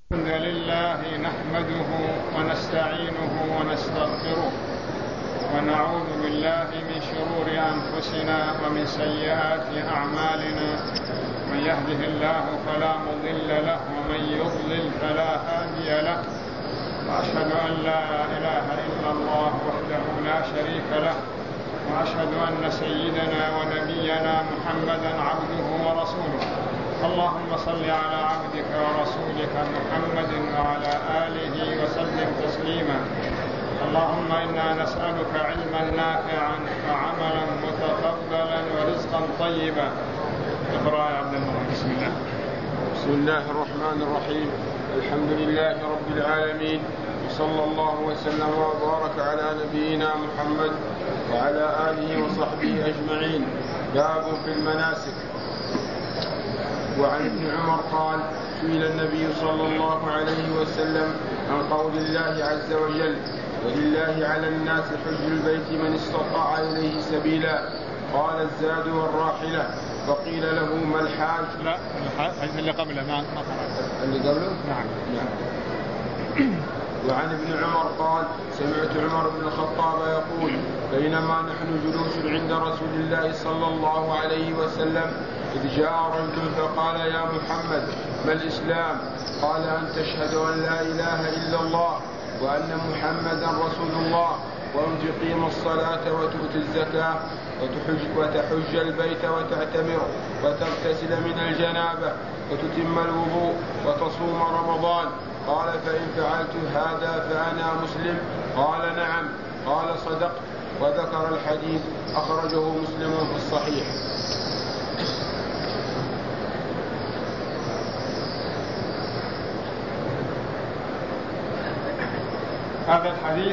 الحمد لله نحمده ونستعينه ونستغفره ونعوذ بالله من شرور أنفسنا ومن سيئات أعمالنا. من يهده الله فلا مضل له ومن يضلل فلا هادي له، وأشهد أن لا إله إلا الله وحده لا شريك له، وأشهد أن سيدنا ونبينا محمدا عبده ورسوله. اللهم صل على عبدك ورسولك محمد وعلى آله وسلم تسليما. اللهم إنا نسألك علما نافعا وعملا متقبلا ورزقا طيبا. اقرأ يا عبد الله. بسم الله. بسم الله الرحمن الرحيم. الحمد لله رب العالمين، وصلى الله وسلم وبارك على نبينا محمد وعلى آله وصحبه أجمعين. باب في المناسك. وعن ابن عمر قال: سئل النبي صلى الله عليه وسلم عن قول الله عز وجل: ولله على الناس حج البيت من استطاع إليه سبيلا. قال: الزاد والراحلة. فقيل له: ما الحاج؟ لا، الحاج اللي قبله ما قرأت. اللي قبله؟ نعم. وعن ابن عمر قال: سمعت عمر بن الخطاب يقول: بينما نحن جلوس عند رسول الله صلى الله عليه وسلم إذ جاء رجل فقال: يا محمد، ما الإسلام؟ قال: أن تشهد أن لا إله إلا الله وأن محمدا رسول الله، وأن تقيم الصلاة وتؤتي الزكاة وتحج البيت وتعتمر وتغتسل من الجنابة وتتم الوضوء وتصوم رمضان. قال: فإن فعلت هذا فأنا مسلم؟ قال: نعم. قال: صدقت. وذكر الحديث. أخرجه مسلم في الصحيح. هذا الحديث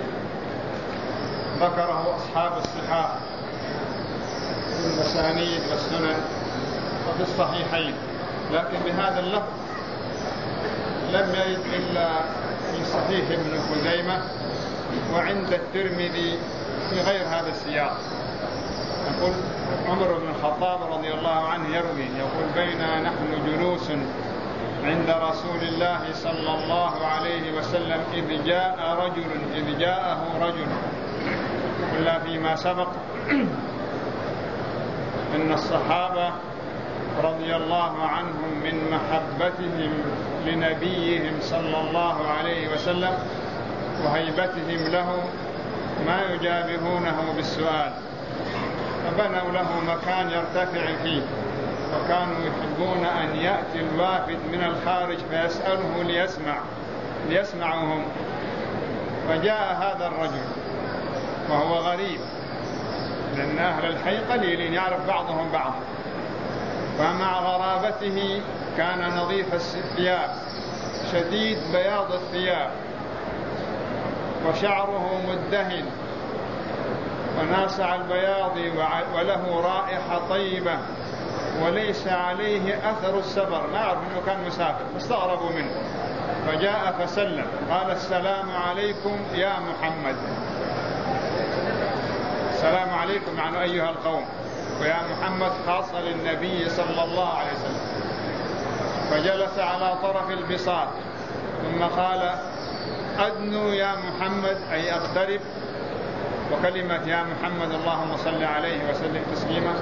ذكره أصحاب الصحاح في المسانيد والسنن وفي الصحيحين، لكن بهذا اللفظ لم يرد إلا في صحيح ابن خزيمة وعند الترمذي في غير هذا السياق. يقول عمر بن الخطاب رضي الله عنه يروي يقول: بينما نحن جلوس عند رسول الله صلى الله عليه وسلم إذ جاءه رجل. قلنا فيما سبق إن الصحابة رضي الله عنهم من محبتهم لنبيهم صلى الله عليه وسلم وهيبتهم له ما يجابهونه بالسؤال، فبنوا له مكان يرتفع فيه، وكانوا يحبون أن يأتي الوافد من الخارج فيسأله ليسمعهم. فجاء هذا الرجل وهو غريب، لأن أهل الحي قليل يعرف بعضهم بعضا، فمع غرابته كان نظيف الثياب شديد بياض الثياب وشعره مدهن وناصع البياض وله رائحة طيبة وليس عليه أثر السفر، ما يعرف أنه كان مسافر، فاستغربوا منه. فجاء فسلم، قال: السلام عليكم يا محمد. السلام عليكم يعني أيها القوم، ويا محمد خاصة للنبي صلى الله عليه وسلم. فجلس على طرف البساط ثم قال: أدنوا يا محمد، أي أقترب. وكلمة يا محمد اللهم صل عليه وسلم تسليما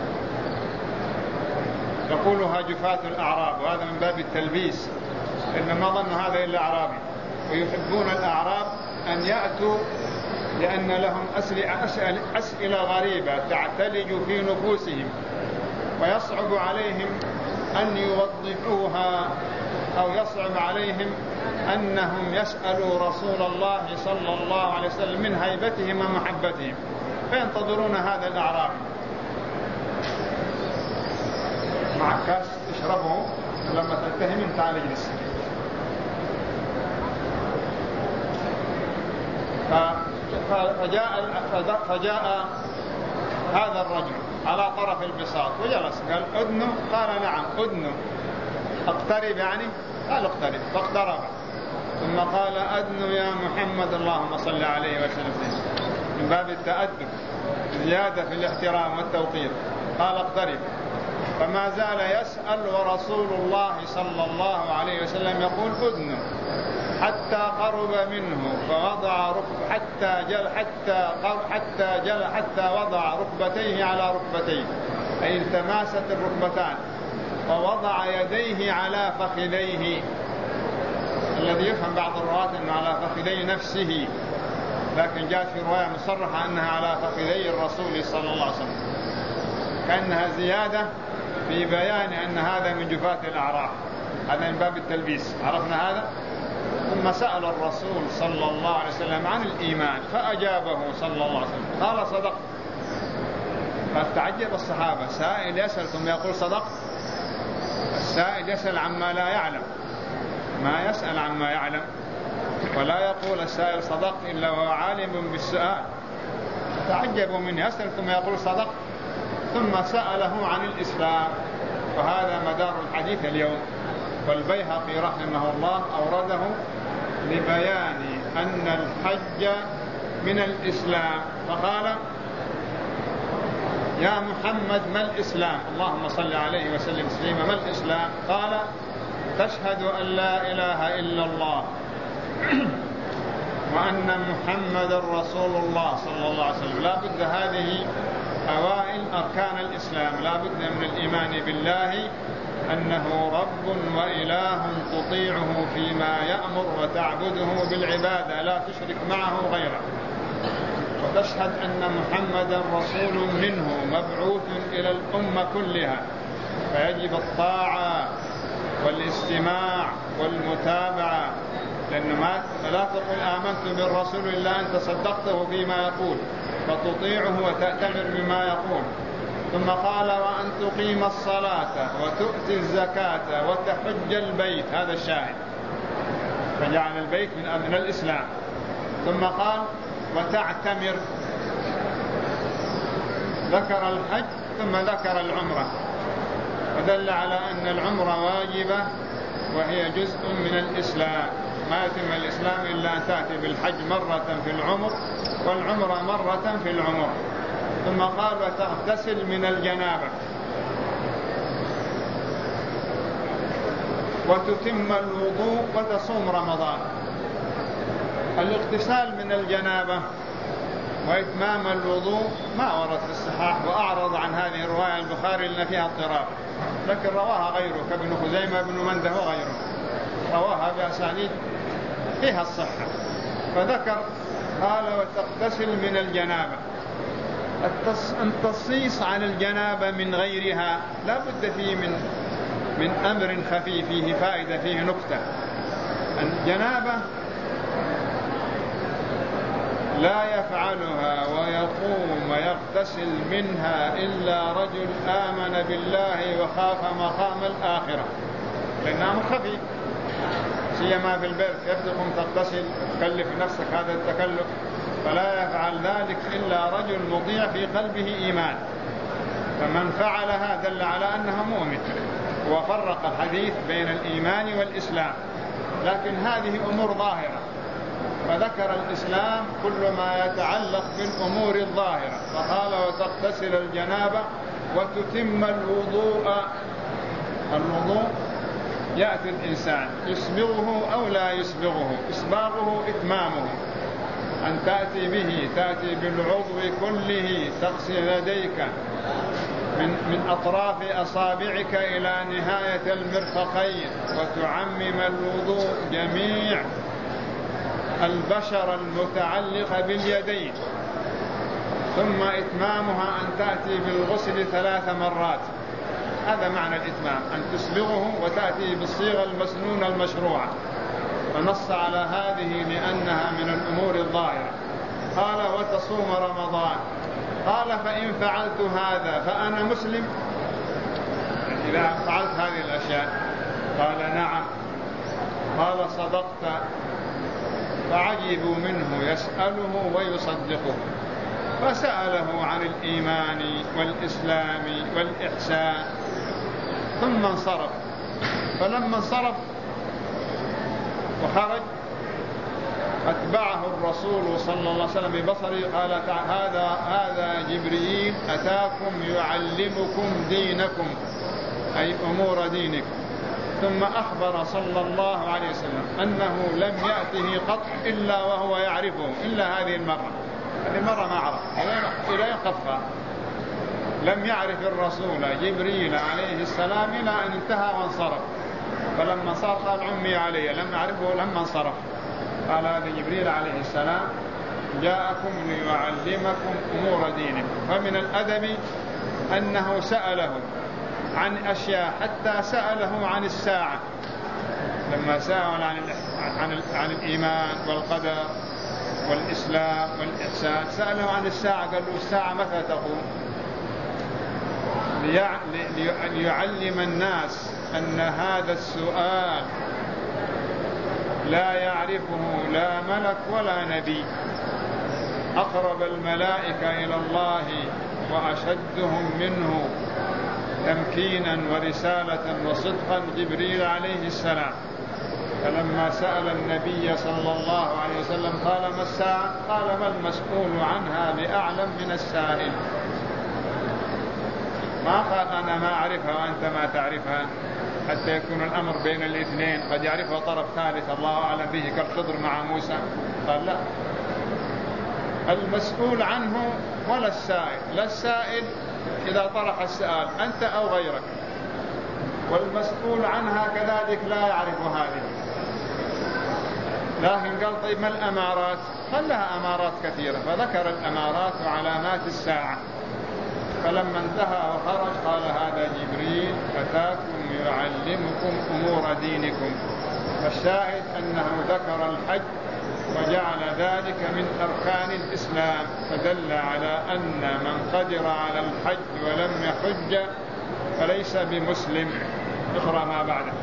يقولها جفاة الأعراب، وهذا من باب التلبيس، إن ما ظن هذا إلا أعرابي، ويحبون الأعراب أن يأتوا لأن لهم أسئلة غريبة تعتلج في نفوسهم ويصعب عليهم أن يوضحوها، أو يصعب عليهم أنهم يسألوا رسول الله صلى الله عليه وسلم من هيبتهم ومحبتهم، فينتظرون هذا الأعرابي. مع كاس تشربه، لما تنتهي من تعال اجلس. فجاء هذا الرجل على طرف البساط وجلس، قال: أدنو؟ قال: نعم أدنو. اقترب يعني؟ قال: اقترب. فاقترب ثم قال: أدنو يا محمد اللهم صل عليه وسلم، من باب التأدب، زيادة في الاحترام والتوقير. قال: اقترب. فما زال يسأل ورسول الله صلى الله عليه وسلم يقول أذنه، حتى قرب منه فوضع حتى وضع ركبتيه على ركبتيه، أي التماست الركبتان، ووضع يديه على فخذيه. الذي يفهم بعض الرواة أنه على فخذي نفسه، لكن جاءت في رواية مصرحة أنها على فخذي الرسول صلى الله عليه وسلم، كأنها زيادة في بيان أن هذا من جفاة الأعراف، هذا من باب التلبيس، عرفنا هذا. ثم سأل الرسول صلى الله عليه وسلم عن الإيمان فأجابه صلى الله عليه وسلم قال صدقت. فتعجب الصحابة، سائل يسأل ثم يقول صدقت؟ السائل يسأل عما لا يعلم، ما يسأل عما يعلم، ولا يقول السائل صدقت إلا وهو عالم بالسؤال. تعجبوا منه، يسأل ثم يقول صدقت، ثم سأله عن الإسلام. وهذا مدار الحديث اليوم. والبيهقي رحمه الله أورده لبيان أن الحج من الإسلام، فقال: يا محمد ما الإسلام؟ اللهم صل عليه وسلم تسليما. ما الإسلام؟ قال: تشهد أن لا إله إلا الله وأن محمد رسول الله صلى الله عليه وسلم. لا بد، هذه أوائل أركان الإسلام. لا بد من الإيمان بالله أنه رب وإله تطيعه فيما يأمر وتعبده بالعبادة لا تشرك معه غيره، وتشهد أن محمدا رسول منه مبعوث إلى الأمة كلها، فيجب الطاعة والاستماع والمتابعة، لأنه لا تقول آمنت بالرسول إلا أن تصدقته فيما يقول، فتطيعه وتأتمر بما يقول. ثم قال: وأن تقيم الصلاة وتؤتي الزكاة وتحج البيت. هذا الشاهد، فجعل البيت من الإسلام. ثم قال: وتعتمر. ذكر الحج ثم ذكر العمرة، ودل على أن العمرة واجبة وهي جزء من الإسلام. ما يتم الإسلام إلا أن تأتي بالحج مرة في العمر والعمرة مرة في العمر. ثم قال: وتغتسل من الجنابة وتتم الوضوء وتصوم رمضان. الاغتسال من الجنابة وإتمام الوضوء ما ورد في الصحاح، وأعرض عن هذه الرواية البخاري لأن فيها اضطراب، لكن رواها غيره كابن خزيمة بن منده وغيره، رواها بأسانيد فيها الصحة. فذكر قال: وتغتسل من الجنابة. التصيص عن الجنابة من غيرها لا بد فيه من أمر خفي فيه فائدة، فيه نكتة. الجنابة لا يفعلها ويقوم ويغتسل منها إلا رجل آمن بالله وخاف مقام الآخرة، لأنها خفي، سيما في البيت كيف تقوم تغتسل تكلف نفسك هذا التكلف؟ فلا يفعل ذلك إلا رجل مطيع في قلبه إيمان، فمن فعلها دل على أنها مؤمن. وفرق الحديث بين الإيمان والإسلام، لكن هذه أمور ظاهرة، فذكر الإسلام كل ما يتعلق بالأمور الظاهرة، فقال: وتغتسل الجنابة وتتم الوضوء. الوضوء يأتي الإنسان يسبغه أو لا يسبغه، إسباغه إتمامه، أن تأتي به، تأتي بالعضو كله، تغسل يديك من أطراف أصابعك إلى نهاية المرفقين، وتعمم الوضوء جميع البشرة المتعلقة باليدين. ثم إتمامها أن تأتي بالغسل 3 مرات. هذا معنى الإتمام، أن تسبغه وتأتي بالصيغة المسنونة المشروعة، ونص على هذه لأنها من الأمور الظاهرة. قال: وتصوم رمضان. قال: فإن فعلت هذا فأنا مسلم؟ إذا فعلت هذه الأشياء. قال: نعم. قال: صدقت. فعجبوا منه، يسأله ويصدقه، فسأله عن الإيمان والإسلام والإحسان، ثم انصرف. فلما انصرف وخرج أتبعه الرسول صلى الله عليه وسلم ببصره، قال: هذا جبريل أتاكم يعلمكم دينكم أي أمور دينكم. ثم أخبر صلى الله عليه وسلم أنه لم يأته قط إلا وهو يعرفه إلا هذه المرة. هذه المرة ما عرف إلى يقفى. لم يعرف الرسول جبريل عليه السلام إلى أن انتهى وانصرف، فلما صار قال عمي علي، لم يعرفه لما انصرف. قال هذا جبريل عليه السلام جاءكم ليعلمكم أمور دينكم. فمن الأدب أنه سأله عن أشياء، حتى سأله عن الساعة. لما سأل عن الإيمان والقدر والإسلام والإحسان سأله عن الساعة، قال له الساعة متى تقوم؟ ليعلم الناس أن هذا السؤال لا يعرفه لا ملك ولا نبي. أقرب الملائكة إلى الله وأشدهم منه تمكينا ورسالة وصدقا جبريل عليه السلام. فلما سأل النبي صلى الله عليه وسلم قال ما الساعة؟ قال ما المسؤول عنها بأعلم من السائل. ما قال أنا ما أعرفها وأنت ما تعرفها، حتى يكون الأمر بين الاثنين، قد يعرفها طرف ثالث الله أعلم به كالخضر مع موسى. قال لا، المسؤول عنه ولا السائل. لا السائل إذا طرح السؤال أنت أو غيرك، والمسؤول عنها كذلك لا يعرف هذه. لكن قال طيب ما الأمارات؟ قال لها أمارات كثيرة، فذكر الأمارات وعلامات الساعة. فلما انتهى وخرج قال هذا جبريل أتاكم يعلمكم أمور دينكم. فالشاهد أنه ذكر الحج وجعل ذلك من أركان الإسلام، فدل على أن من قدر على الحج ولم يحج فليس بمسلم. اقرأ ما بعده.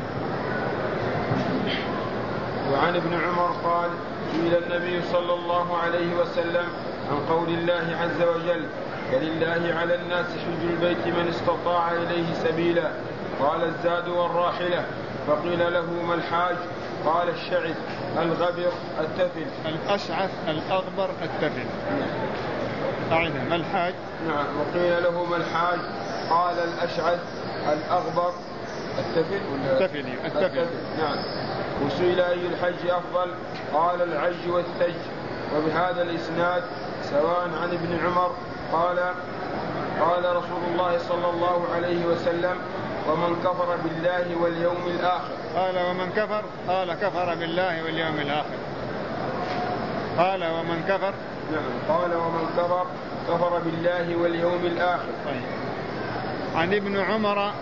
وعن ابن عمر قال سئل النبي صلى الله عليه وسلم عن قول الله عز وجل ولله على الناس حج البيت من استطاع إليه سبيلا، قال الزاد والراحلة. فقيل له ما الحاج؟ قال الشعث الغبر التفل. الأشعث الأغبر التفل. أعيدها ما الحاج؟ نعم. وقيل له ما الحاج؟ قال الأشعث الأغبر التفل. التفل. نعم. وسئل أي الحج أفضل؟ قال العج والثج. وبهذا الإسناد سواء عن ابن عمر قال رسول الله صلى الله عليه وسلم ومن كفر بالله واليوم الآخر. قال ومن كفر؟ قال كفر بالله واليوم الآخر. قال ومن كفر؟ نعم. قال ومن كفر بالله واليوم الآخر. طيب. عن ابن عمر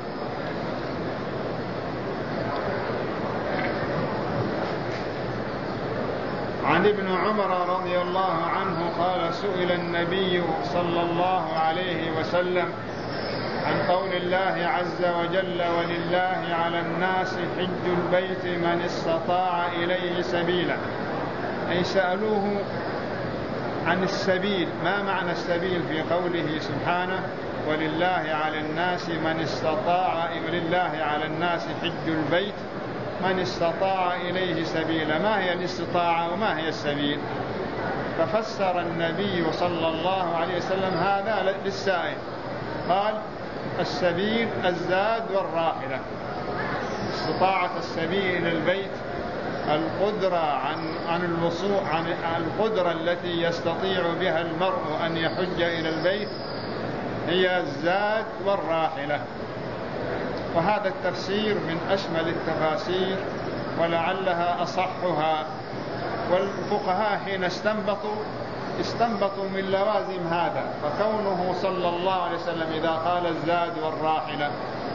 رضي الله عنه قال سئل النبي صلى الله عليه وسلم عن قول الله عز وجل ولله على الناس حج البيت من استطاع إليه سبيلا. أي سألوه عن السبيل، ما معنى السبيل في قوله سبحانه ولله على الناس من استطاع، ولله على الناس حج البيت من استطاع إليه سبيلا. ما هي الاستطاعة وما هي السبيل؟ ففسر النبي صلى الله عليه وسلم هذا للسائل، قال السبيل الزاد والراحلة. استطاعة السبيل إلى البيت القدرة عن الوصول، عن القدرة التي يستطيع بها المرء أن يحج إلى البيت هي الزاد والراحلة. وهذا التفسير من أشمل التفاسير ولعلها أصحها. والفقهاء حين استنبطوا من لوازم هذا، فكونه صلى الله عليه وسلم إذا قال الزاد والراحلة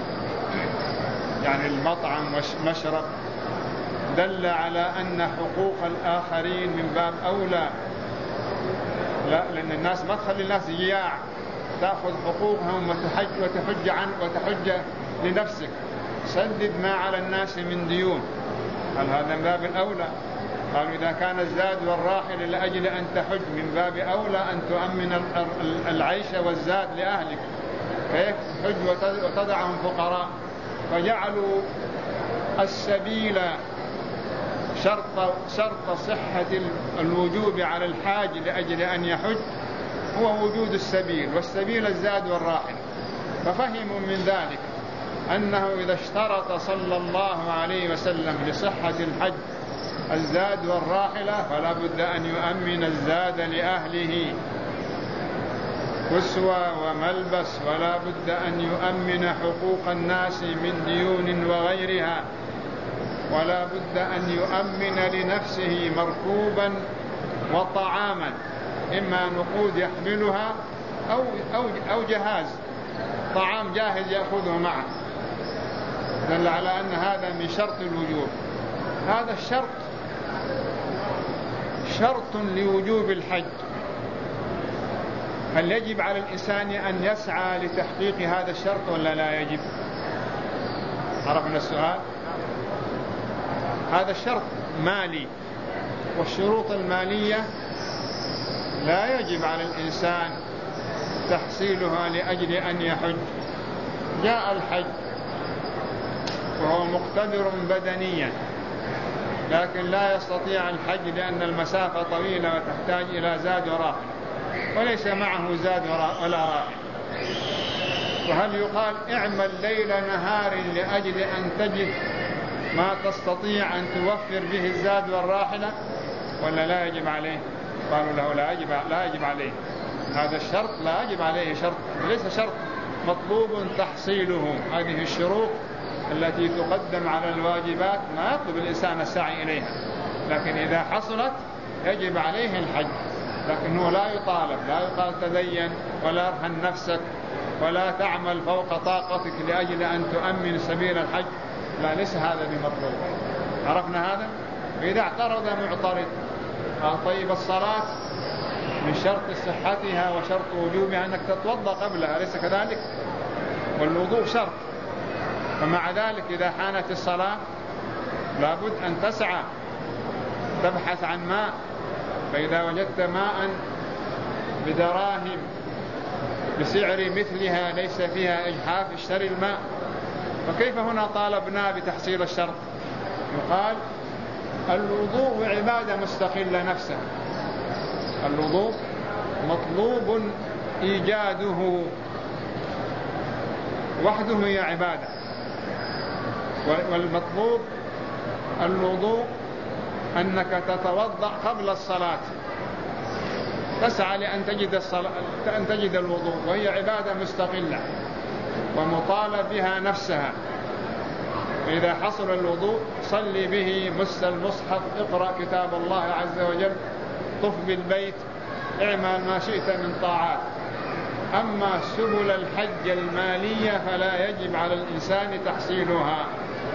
يعني المطعم والمشرب دل على أن حقوق الآخرين من باب أولى. لا، لأن الناس ما تخلي الناس جياع، تأخذ حقوقهم وتحج لنفسك، سدد ما على الناس من ديون. هل هذا من باب الأولى؟ قالوا إذا كان الزاد والراحل لأجل أن تحج من باب أولى أن تؤمن العيش والزاد لأهلك، كيف تحج وتدعهم فقراء؟ فجعلوا السبيل شرط صحة الوجوب على الحاج لأجل أن يحج هو وجود السبيل، والسبيل الزاد والراحل. ففهموا من ذلك أنه إذا اشترط صلى الله عليه وسلم لصحة الحج الزاد والراحلة فلا بد أن يؤمن الزاد لأهله، كسوة وملبس، ولا بد أن يؤمن حقوق الناس من ديون وغيرها، ولا بد أن يؤمن لنفسه مركوبا وطعاما، إما نقود يحملها أو جهاز طعام جاهز يأخذه معه، دل على أن هذا من شرط الوجوب. هذا الشرط شرط لوجوب الحج. هل يجب على الإنسان أن يسعى لتحقيق هذا الشرط ولا لا يجب؟ عرفنا السؤال. هذا الشرط مالي، والشروط المالية لا يجب على الإنسان تحصيلها لأجل أن يحج. جاء الحج وهو مقتدر بدنيا لكن لا يستطيع الحج لأن المسافة طويلة وتحتاج إلى زاد وراحل، وليس معه زاد ولا راحل، وهل يقال اعمل ليل نهار لأجل أن تجد ما تستطيع أن توفر به الزاد والراحلة ولا لا يجب عليه؟ قالوا له لا يجب عليه. هذا الشرط لا يجب عليه، شرط ليس شرط مطلوب تحصيله. هذه الشروط التي تقدم على الواجبات ما يطلب الإنسان السعي إليها، لكن إذا حصلت يجب عليه الحج. لكنه لا يقال تدين ولا ارهن نفسك ولا تعمل فوق طاقتك لأجل أن تؤمن سبيل الحج، لا، ليس هذا بمطلوب. عرفنا هذا؟ فإذا اعترض معترض قال طيب الصلاة من شرط صحتها وشرط وجوبها أنك تتوضأ قبلها، أليس كذلك؟ والوضوء شرط، فمع ذلك إذا حانت الصلاة لابد أن تسعى تبحث عن ماء، فإذا وجدت ماء بدراهم بسعر مثلها ليس فيها إجحاف اشتري الماء. فكيف هنا طالبنا بتحصيل الشرط؟ يقال الوضوء عبادة مستقلة نفسها، الوضوء مطلوب إيجاده وحده هي عبادة، والمطلوب الوضوء أنك تتوضأ قبل الصلاة، تسعى لأن تجد الوضوء، وهي عبادة مستقلة ومطالب بها نفسها. فإذا حصل الوضوء صلي به، مس المصحف، اقرأ كتاب الله عز وجل، طف بالبيت، اعمل ما شئت من طاعات. أما سبل الحج المالية فلا يجب على الإنسان تحصيلها.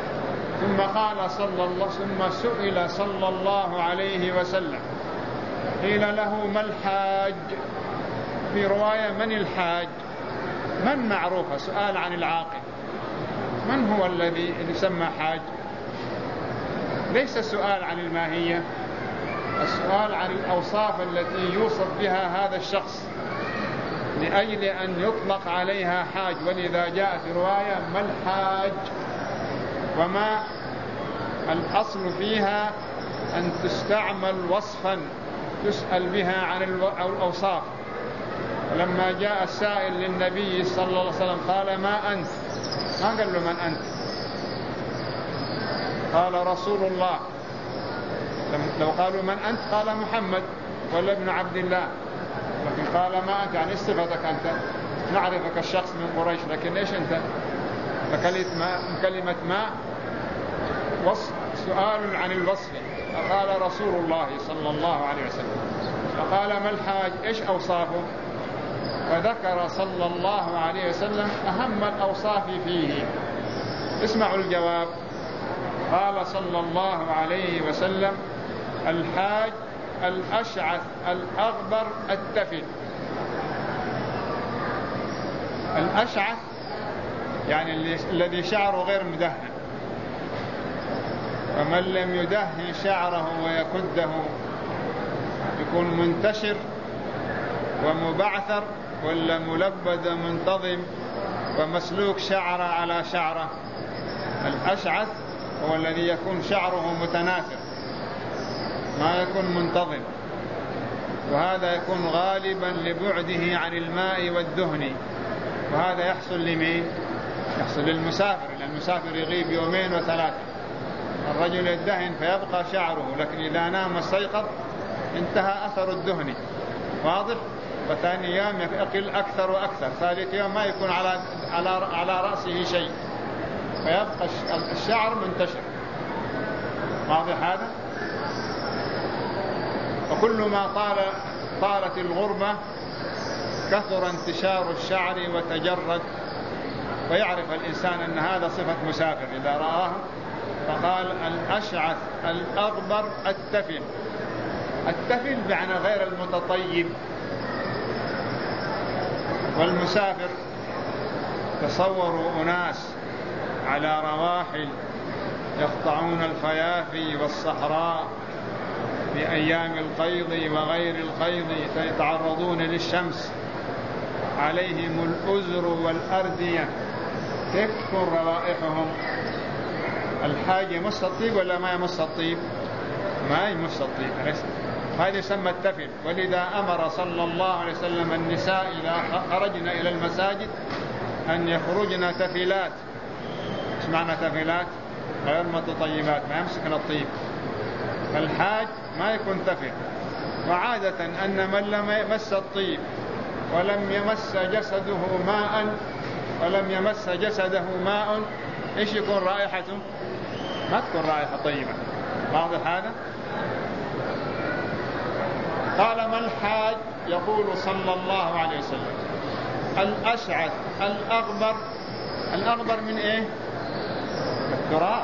ثم سئل صلى الله عليه وسلم، قيل له ما الحاج؟ في رواية من الحاج؟ من معروفة، سؤال عن العاقل، من هو الذي يسمى حاج؟ ليس السؤال عن الماهية، السؤال عن الأوصاف التي يوصف بها هذا الشخص لأجل أن يطلق عليها حاج. ولذا جاء في رواية ما الحاج، وما الأصل فيها أن تستعمل وصفا تسأل بها عن الأوصاف. ولما جاء السائل للنبي صلى الله عليه وسلم قال ما أنت، ما قال له من أنت، قال رسول الله. لو قالوا من أنت قال محمد ولا ابن عبد الله، لكن قال ما أنت يعني صفتك أنت، نعرفك الشخص من قريش لكن إيش أنت؟ فكلمة ما سؤال عن الوصف. فقال رسول الله صلى الله عليه وسلم، فقال ما الحاج، إيش أوصافه؟ فذكر صلى الله عليه وسلم أهم الأوصاف فيه. اسمعوا الجواب. قال صلى الله عليه وسلم الحاج الأشعث الأغبر التفل. الأشعث يعني الذي شعره غير مدهن، فمن لم يدهن شعره ويكده يكون منتشر ومبعثر، ولا ملبد منتظم ومسلوك شعر على شعره. الأشعث هو الذي يكون شعره متناثر ما يكون منتظم، وهذا يكون غالبا لبعده عن الماء والدهن، وهذا يحصل لمين؟ يحصل للمسافر، لأن المسافر يغيب يومين وثلاثة، الرجل يدهن فيبقى شعره، لكن إذا نام واستيقظ انتهى أثر الدهن، واضح؟ وثاني يوم يقل أكثر وأكثر، ثالث يوم ما يكون على رأسه شيء، فيبقى الشعر منتشر، واضح هذا؟ وكل ما طالت الغربة كثر انتشار الشعر وتجرد، ويعرف الإنسان أن هذا صفة مسافر إذا رآه. فقال الأشعث الأغبر التفل. التفل بمعنى غير المتطيب. والمسافر تصوروا أناس على رواحل يقطعون الفيافي والصحراء في أيام القيض وغير القيض، يتعرضون للشمس، عليهم الأزر والأردية، كيف تكون روائحهم؟ الحاج يمس الطيب ولا ما يمس الطيب؟ ما يمس الطيب، هذا يسمى التفل. ولذا أمر صلى الله عليه وسلم النساء إذا خرجن إلى المساجد أن يخرجن تفلات. ايش معنى تفلات؟ غير متطيبات، ما يمسكن الطيب. الحاج ما يكون تفل. وعادة أن من لم يمس الطيب ولم يمس جسده ماء ايش يكون رائحته؟ ما تكون رائحة طيبة، واضح هذا؟ قال ما الحاج؟ يقول صلى الله عليه وسلم الأشعث الأغبر. الأغبر من ايه؟ التراب.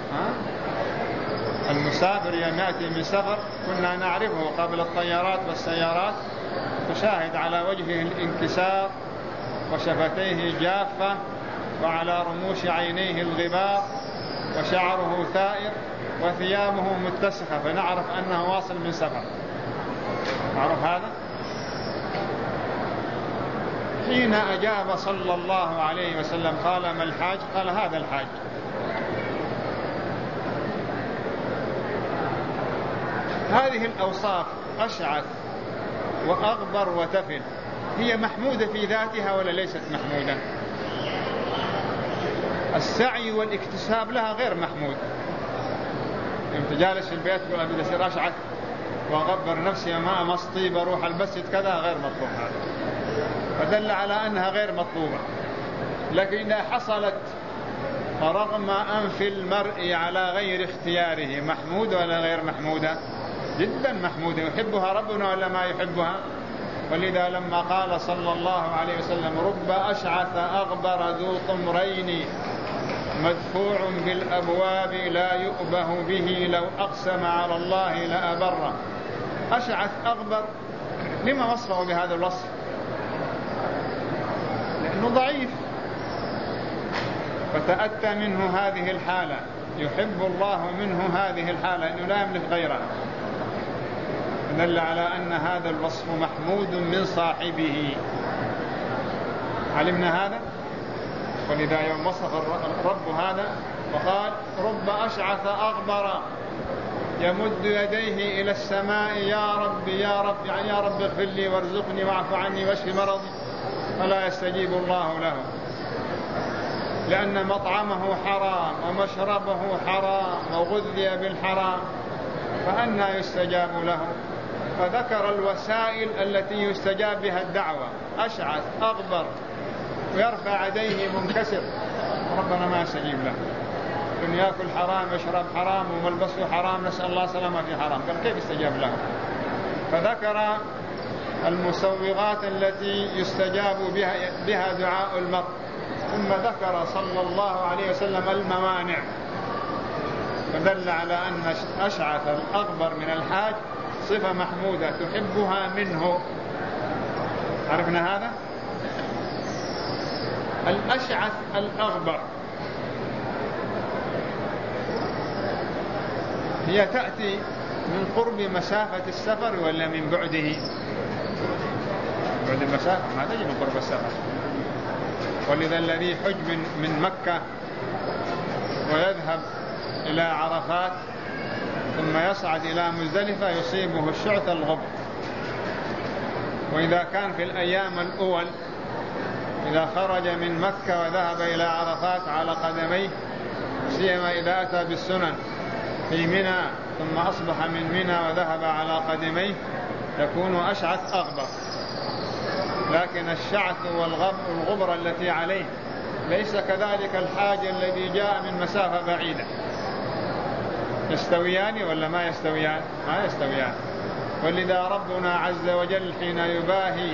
المسافر يوم يأتي من سفر كنا نعرفه قبل الطيارات والسيارات، تشاهد على وجهه الانكسار وشفتيه جافة وعلى رموش عينيه الغبار وشعره ثائر وثيابه متسخة، فنعرف أنه واصل من سفر. معروف هذا؟ حين أجاب صلى الله عليه وسلم قال ما الحاج؟ قال هذا الحاج. هذه الأوصاف أشعث وأغبر وتفل هي محمودة في ذاتها ولا ليست محمودة؟ السعي والاكتساب لها غير محمود. انت جالس في البيت تقول أبي أصير أشعث وأغبر نفسي ما أمس طيب أروح المسجد كذا، غير مطلوب هذا، فدل على أنها غير مطلوبة. لكن إذا حصلت رغم أنف المرء على غير اختياره، محمودة ولا غير محمودة؟ جدا محمودة. يحبها ربنا ولا ما يحبها؟ ولذا لما قال صلى الله عليه وسلم رب أشعث أغبر ذو طمرين مدفوع بالأبواب لا يؤبه به لو أقسم على الله لأبره. أشعث أغبر، لما وصفه بهذا الوصف؟ لأنه ضعيف، فتأتى منه هذه الحالة، يحب الله منه هذه الحالة أنه لا يملك غيرها، دل على أن هذا الوصف محمود من صاحبه. علمنا هذا؟ ولذا يوم وصف الرب هذا وقال رب أشعث أغبر يمد يديه إلى السماء يا رب يا رب، يعني يا رب اغفر لي وارزقني واعف عني واشف مرضي، فلا يستجيب الله له، لأن مطعمه حرام ومشربه حرام وغذي بالحرام، فأنى يستجاب له؟ فذكر الوسائل التي يستجاب بها الدعوة. أشعث أغبر ويرفع يديه منكسر، ربنا ما يستجيب له، إن يأكل حرام يشرب حرام وملبسه حرام، نسأل الله سلامة في حرام، قال كيف يستجاب له؟ فذكر المسوغات التي يستجاب بها دعاء المرء، ثم ذكر صلى الله عليه وسلم الموانع، فدل على أن أشعث الأغبر من الحاج صفة محمودة تحبها منه. عرفنا هذا؟ الأشعث الأغبر هي تأتي من قرب مسافة السفر ولا من بعده؟ بعد المسافة ما تجي من قرب السفر. ولذا الذي حج من مكة ويذهب إلى عرفات ثم يصعد إلى مزدلفة يصيبه الشعث الغبر، وإذا كان في الأيام الأول إذا خرج من مكة وذهب إلى عرفات على قدميه، سيما إذا أتى بالسنن في منى ثم أصبح من منى وذهب على قدميه، يكون أشعث أغبر. لكن الشعث والغبرة التي عليه ليس كذلك الحاج الذي جاء من مسافة بعيدة. يستويان ولا ما يستويان؟ ما يستويان. ولذا ربنا عز وجل حين يباهي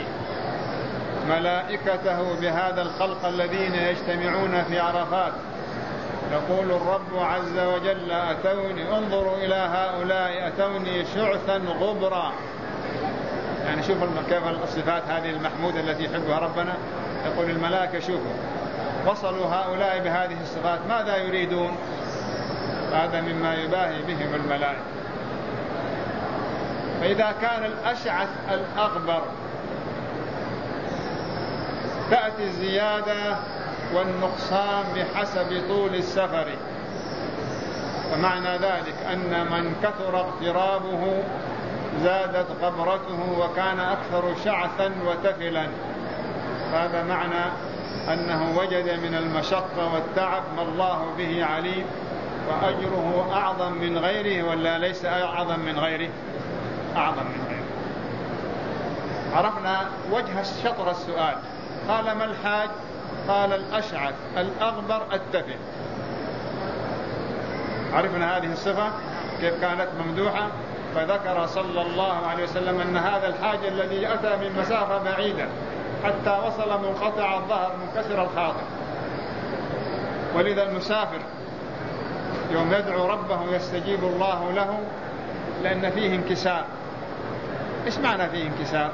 ملائكته بهذا الخلق الذين يجتمعون في عرفات يقول الرب عز وجل: أتوني، انظروا إلى هؤلاء، أتوني شعثا غبرا. يعني شوف كيف الصفات هذه المحمودة التي يحبها ربنا. يقول الملائكة: شوفوا وصلوا هؤلاء بهذه الصفات، ماذا يريدون؟ هذا مما يباهي بهم الملائكة. فإذا كان الأشعث الأغبر تأتي الزيادة والنقصان بحسب طول السفر، فمعنى ذلك أن من كثر اغترابه زادت غبرته وكان أكثر شعثا وتفلا. هذا معنى أنه وجد من المشقة والتعب ما الله به عليم، وأجره أعظم من غيره، ولا ليس أعظم من غيره؟ أعظم من غيره. عرفنا وجه شطر السؤال. قال: ما الحاج؟ قال: الأشعث الأغبر التفل. عرفنا هذه الصفة كيف كانت ممدوحة، فذكر صلى الله عليه وسلم أن هذا الحاج الذي أتى من مسافة بعيدة حتى وصل منقطع الظهر منكسر الخاطر. ولذا المسافر يوم يدعو ربه يستجيب الله له، لأن فيه انكسار. إيش معنى فيه انكسار؟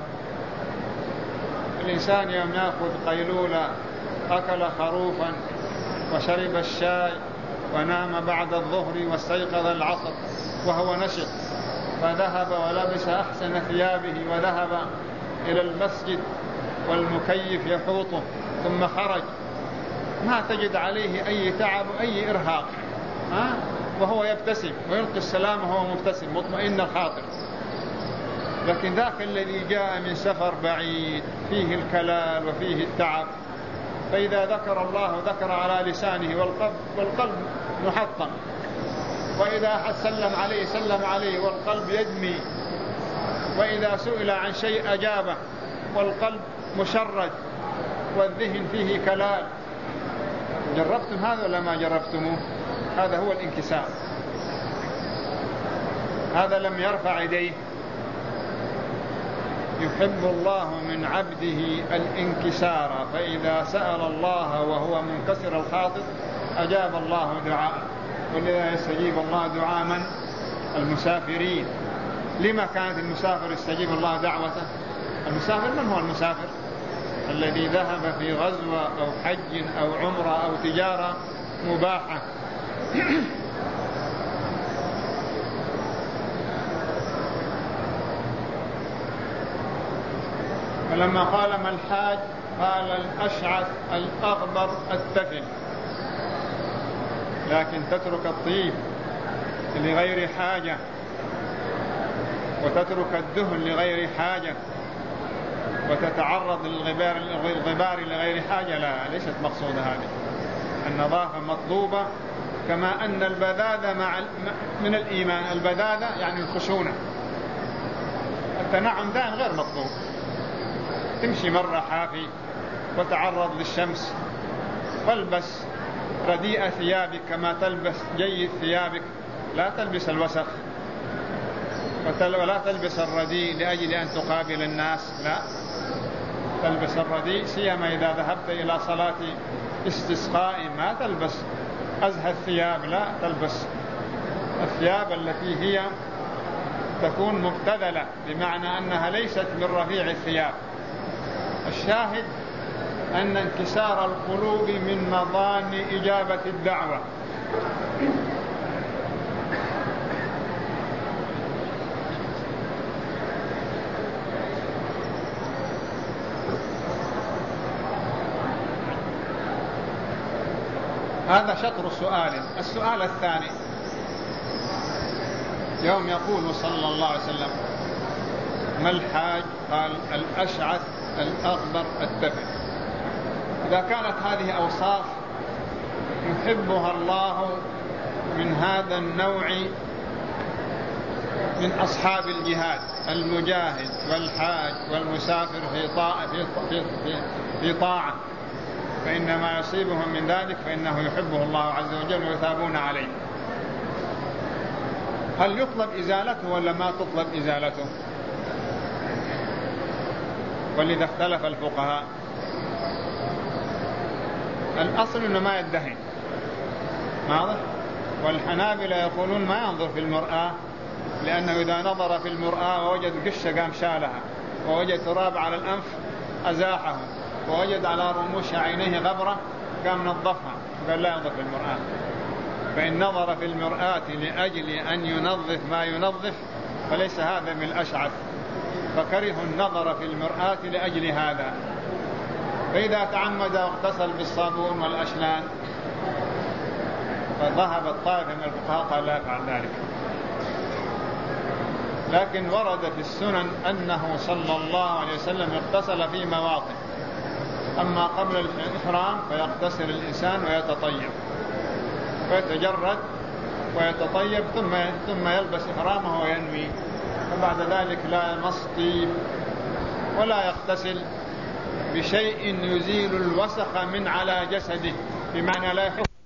الإنسان يوم يأخذ قيلولة، أكل خروفا وشرب الشاي ونام بعد الظهر واستيقظ العصر وهو نشط، فذهب ولبس أحسن ثيابه وذهب إلى المسجد والمكيف يحوطه، ثم خرج، ما تجد عليه أي تعب وأي إرهاق، وهو يبتسم ويلقي السلام وهو مبتسم مطمئن الخاطر. لكن ذاك الذي جاء من سفر بعيد فيه الكلال وفيه التعب، فإذا ذكر الله ذكر على لسانه والقلب محطم، وإذا سلم عليه سلم عليه والقلب يدمي، وإذا سئل عن شيء أجابه والقلب مشرد والذهن فيه كلال. جربتم هذا ولا ما جربتموه؟ هذا هو الانكسار. هذا لم يرفع يديه. يحب الله من عبده الانكسار، فإذا سأل الله وهو منكسر الخاطر أجاب الله دعاءه. ولذا يستجيب الله دعاء من؟ المسافرين. لما كانت المسافر يستجيب الله دعوته؟ المسافر من هو المسافر؟ الذي ذهب في غزوة أو حج أو عمرة أو تجارة مباحة. فلما قال: ما الحاج؟ قال: الأشعث الأغبر التفل. لكن تترك الطيب لغير حاجة وتترك الدهن لغير حاجة وتتعرض للغبار لغير حاجة، لا، ليست مقصودة هذه. النظافة مطلوبة، كما أن البذاذة من الإيمان. البذاذة يعني الخشونة. التنعم دائم غير مطلوب. تمشي مرة حافي وتعرض للشمس، والبس رديء ثيابك كما تلبس جيد ثيابك، لا تلبس الوسخ ولا تلبس الرديء لأجل أن تقابل الناس، لا، تلبس الرديء سيما إذا ذهبت إلى صلاة استسقاء، ما تلبس أزهى الثياب، لا، تلبس الثياب التي هي تكون مبتذلة، بمعنى أنها ليست من رفيع الثياب. الشاهد أن انكسار القلوب من مظان إجابة الدعوة. هذا شطر سؤال. السؤال الثاني: يوم يقول صلى الله عليه وسلم: ما الحاج؟ قال: الأشعث الأغبر التفل. إذا كانت هذه أوصاف يحبها الله من هذا النوع من أصحاب الجهاد، المجاهد والحاج والمسافر في طاعة، فإن ما يصيبهم من ذلك فإنه يحبه الله عز وجل ويثابون عليه. هل يطلب إزالته ولا ما تطلب إزالته؟ ولذا اختلف الفقهاء. الأصل إنه ما يدهن، واضح؟ والحنابلة يقولون ما ينظر في المرآة، لأنه إذا نظر في المرآة ووجد قشة قام شالها، ووجد تراب على الأنف أزاحه، ووجد على رموش عينيه غبرة قام نظفها، قال لا ينظر في المرآة. فإن نظر في المرآة لأجل أن ينظف ما ينظف فليس هذا من الأشعث، فكرهوا النظر في المرآة لأجل هذا. فإذا تعمد واغتسل بالصابون والأشلان فذهب الطائفة من الفقهاء قال لا يفعل ذلك. لكن ورد في السنن أنه صلى الله عليه وسلم اغتسل في مواطن، أما قبل الإحرام فيغتسل الإنسان ويتطيب ويتجرد ويتطيب ثم يلبس إحرامه وينوي، وبعد ذلك لا يمص طيب ولا يغتسل بشيء يزيل الوسخ من على جسده، بمعنى لا يحط